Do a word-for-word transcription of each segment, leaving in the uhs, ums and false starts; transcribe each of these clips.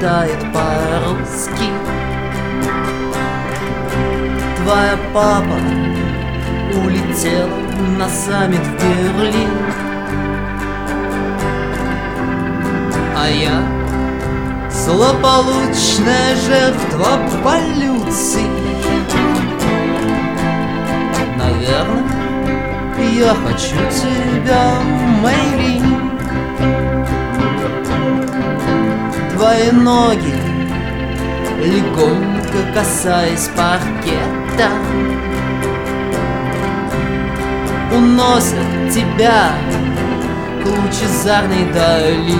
читает по-русски. Твоя папа улетел на саммит в Берлин, а я злополучная жертва полюций. Наверное, я хочу тебя, Мэйлин. Твои ноги, легонько касаясь паркета, уносят тебя к лучезарной дали.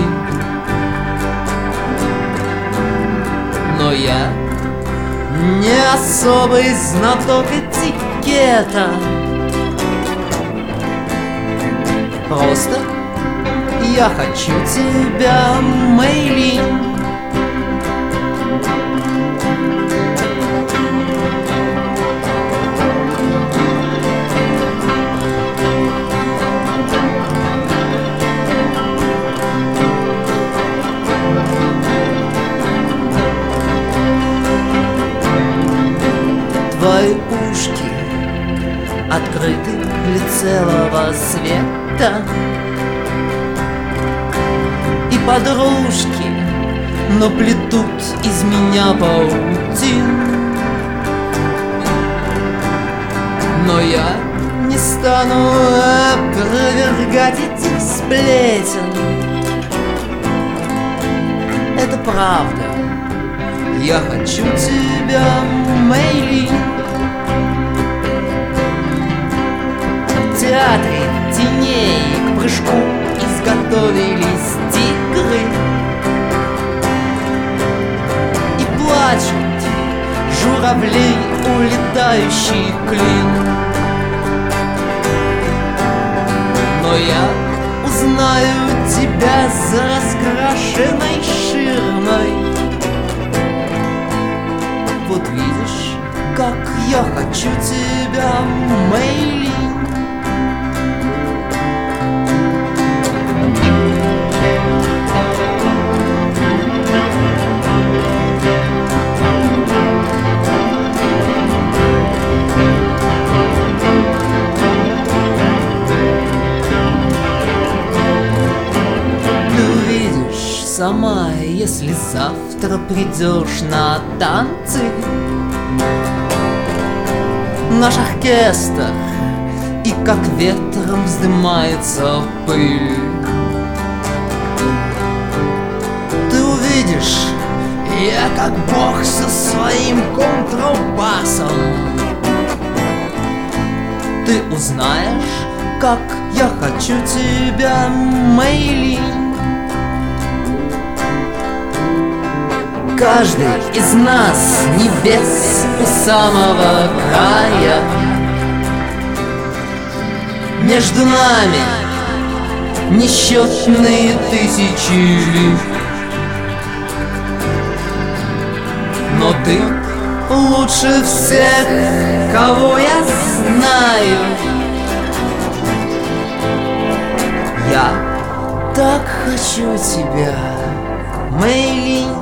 Но я не особый знаток этикета. Просто я хочу тебя, Мэйлин. Твои ушки открыты для целого света, и подружки, но плетут из меня паутин. Но я не стану опровергать этих сплетен. Это правда. Я хочу тебя, Мэйлин. В театре теней к прыжку изготовились тигры, и плачут журавли, улетающий клин. Но я узнаю тебя за раскрашенной ширмой. Вот видишь, как я хочу тебя, Мэйлин. Ты увидишь сама, если завтра придешь на танцы. Наш оркестр, и как ветром вздымается пыль. Ты увидишь, я как бог со своим контрабасом. Ты узнаешь, как я хочу тебя, Мэйлин. Каждый из нас небес у самого края. Между нами несчетные тысячи лет. Но ты лучше всех, кого я знаю. Я так хочу тебя, Мэйлин.